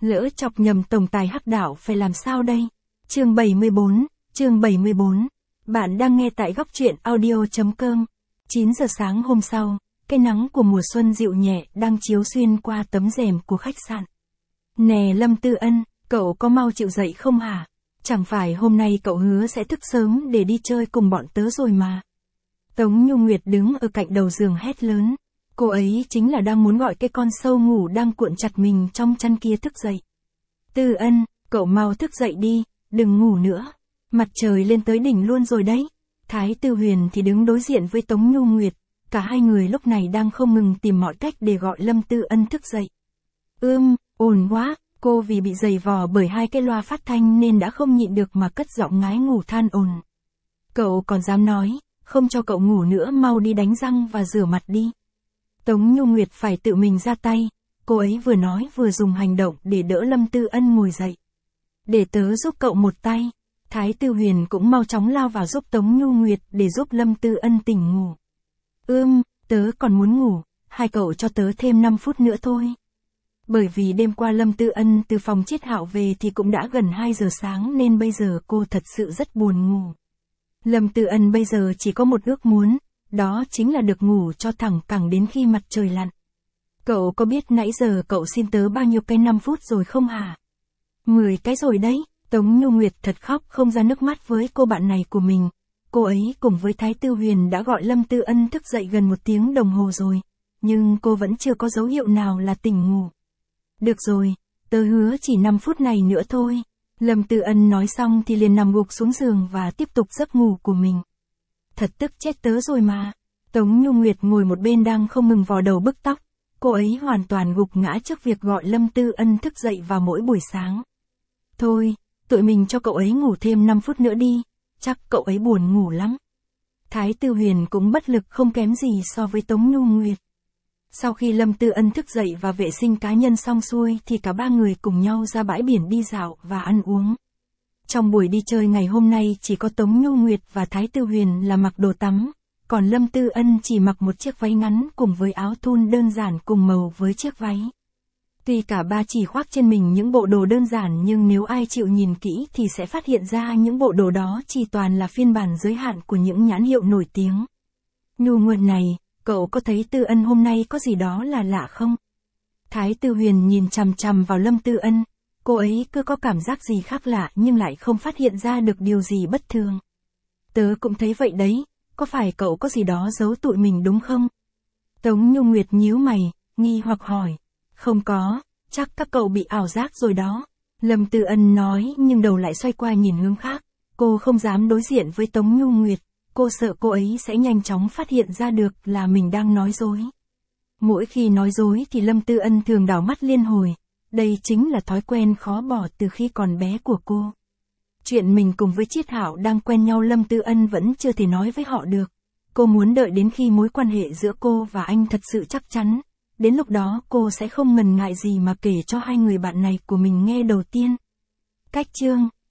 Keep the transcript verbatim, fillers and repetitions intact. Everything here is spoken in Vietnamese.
Lỡ chọc nhầm tổng tài hắc đạo phải làm sao đây? Chương bảy mươi bốn, chương bảy mươi bốn. Bạn đang nghe tại góc truyện audio chấm com. chín giờ sáng hôm sau, cái nắng của mùa xuân dịu nhẹ đang chiếu xuyên qua tấm rèm của khách sạn. Nè Lâm Tư Ân, cậu có mau chịu dậy không hả? Chẳng phải hôm nay cậu hứa sẽ thức sớm để đi chơi cùng bọn tớ rồi mà. Tống Nhu Nguyệt đứng ở cạnh đầu giường hét lớn. Cô ấy chính là đang muốn gọi cái con sâu ngủ đang cuộn chặt mình trong chăn kia thức dậy. Tư Ân, cậu mau thức dậy đi, đừng ngủ nữa. Mặt trời lên tới đỉnh luôn rồi đấy. Thái Tư Huyền thì đứng đối diện với Tống Nhu Nguyệt. Cả hai người lúc này đang không ngừng tìm mọi cách để gọi Lâm Tư Ân thức dậy. Ưm, ồn quá, cô vì bị dày vò bởi hai cái loa phát thanh nên đã không nhịn được mà cất giọng ngái ngủ than ồn. Cậu còn dám nói, không cho cậu ngủ nữa, mau đi đánh răng và rửa mặt đi. Tống Nhu Nguyệt phải tự mình ra tay, cô ấy vừa nói vừa dùng hành động để đỡ Lâm Tư Ân ngồi dậy. Để tớ giúp cậu một tay. Thái Tư Huyền cũng mau chóng lao vào giúp Tống Nhu Nguyệt để giúp Lâm Tư Ân tỉnh ngủ. Ưm, tớ còn muốn ngủ, hai cậu cho tớ thêm năm phút nữa thôi. Bởi vì đêm qua Lâm Tư Ân từ phòng Chiết Hạo về thì cũng đã gần hai giờ sáng nên bây giờ cô thật sự rất buồn ngủ. Lâm Tư Ân bây giờ chỉ có một ước muốn, đó chính là được ngủ cho thẳng cẳng đến khi mặt trời lặn. Cậu có biết nãy giờ cậu xin tớ bao nhiêu cái năm phút rồi không hả? Mười cái rồi đấy. Tống Nhu Nguyệt thật khóc không ra nước mắt với cô bạn này của mình. Cô ấy cùng với Thái Tư Huyền đã gọi Lâm Tư Ân thức dậy gần một tiếng đồng hồ rồi, nhưng cô vẫn chưa có dấu hiệu nào là tỉnh ngủ. Được rồi, tớ hứa chỉ năm phút này nữa thôi. Lâm Tư Ân nói xong thì liền nằm gục xuống giường và tiếp tục giấc ngủ của mình. Thật tức chết tớ rồi mà. Tống Nhu Nguyệt ngồi một bên đang không ngừng vò đầu bứt tóc. Cô ấy hoàn toàn gục ngã trước việc gọi Lâm Tư Ân thức dậy vào mỗi buổi sáng. Thôi, tụi mình cho cậu ấy ngủ thêm năm phút nữa đi, chắc cậu ấy buồn ngủ lắm. Thái Tư Huyền cũng bất lực không kém gì so với Tống Nhu Nguyệt. Sau khi Lâm Tư Ân thức dậy và vệ sinh cá nhân xong xuôi thì cả ba người cùng nhau ra bãi biển đi dạo và ăn uống. Trong buổi đi chơi ngày hôm nay chỉ có Tống Nhu Nguyệt và Thái Tư Huyền là mặc đồ tắm, còn Lâm Tư Ân chỉ mặc một chiếc váy ngắn cùng với áo thun đơn giản cùng màu với chiếc váy. Tuy cả ba chỉ khoác trên mình những bộ đồ đơn giản nhưng nếu ai chịu nhìn kỹ thì sẽ phát hiện ra những bộ đồ đó chỉ toàn là phiên bản giới hạn của những nhãn hiệu nổi tiếng. Nhu Nguyệt này, cậu có thấy Tư Ân hôm nay có gì đó là lạ không? Thái Tư Huyền nhìn chằm chằm vào Lâm Tư Ân, cô ấy cứ có cảm giác gì khác lạ nhưng lại không phát hiện ra được điều gì bất thường. Tớ cũng thấy vậy đấy, có phải cậu có gì đó giấu tụi mình đúng không? Tống Nhu Nguyệt nhíu mày, nghi hoặc hỏi. Không có, chắc các cậu bị ảo giác rồi đó. Lâm Tư Ân nói nhưng đầu lại xoay qua nhìn hướng khác. Cô không dám đối diện với Tống Nhu Nguyệt, cô sợ cô ấy sẽ nhanh chóng phát hiện ra được là mình đang nói dối. Mỗi khi nói dối thì Lâm Tư Ân thường đảo mắt liên hồi. Đây chính là thói quen khó bỏ từ khi còn bé của cô. Chuyện mình cùng với Chiết Hạo đang quen nhau Lâm Tư Ân vẫn chưa thể nói với họ được. Cô muốn đợi đến khi mối quan hệ giữa cô và anh thật sự chắc chắn. Đến lúc đó cô sẽ không ngần ngại gì mà kể cho hai người bạn này của mình nghe đầu tiên. Cách chương